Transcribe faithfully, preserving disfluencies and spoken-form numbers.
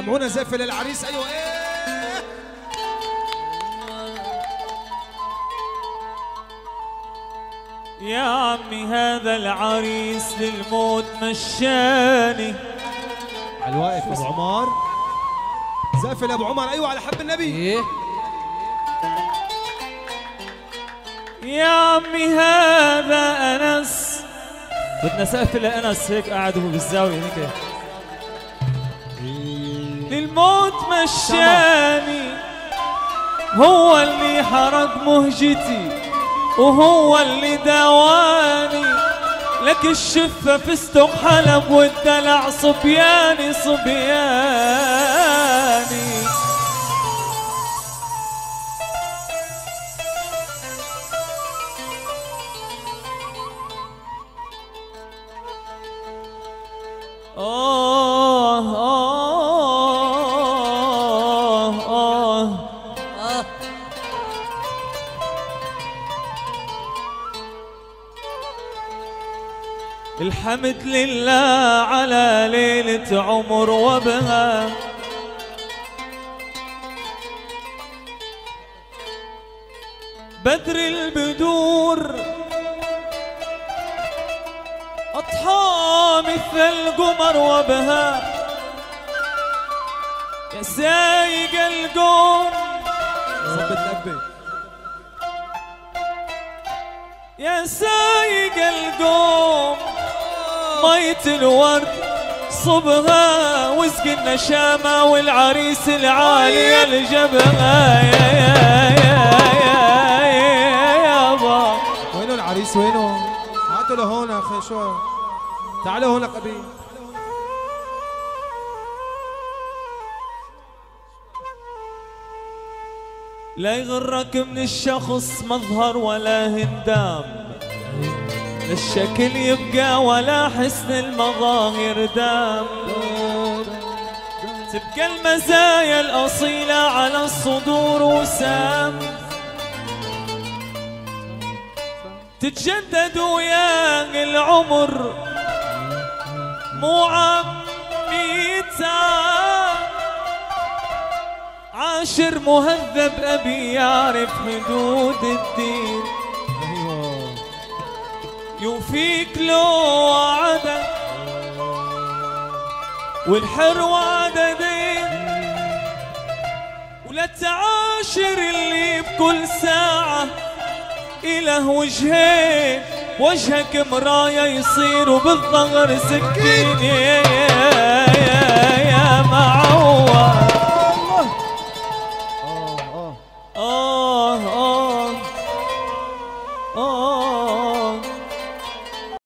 سمعونا زفة للعريس. ايوه ايه يا عمي هذا العريس للموت مشاني. على الواقف ابو عمر. زفة لابو عمر. ايوه على حب النبي. ايه يا عمي هذا انس. بدنا سقف لانس هيك قاعد هو بالزاويه هيك. للموت مشاني، هو اللي حرق مهجتي وهو اللي داواني. لك الشفة فستق حلب والدلع صبياني صبياني. آه آه آه اه الحمد لله على ليلة عمر وبها. بدر البدور أضحى مثل القمر وبها. يا سايق القوم صب تلبي. يا سايق القوم ميت الورد صبها وسق النشامة والعريس العالي الجبهة. يا يا يا يا يا يابا وينه العريس وينه؟ هاتوا لهون اخي. شو تعالوا هون قبيل. لا يغرك من الشخص مظهر ولا هندام. الشكل يبقى ولا حسن المظاهر دام. تبقى المزايا الأصيلة على الصدور وسام. تتجدد ويا العمر مو عم ميت عام. عاشر مهذب أبي يعرف حدود الدين. ايوه يوفيك لو وعدك والحر وعددين. ولا تعاشر اللي بكل ساعة إله وجهين. وجهك مراية يصير وبالظهر سكين.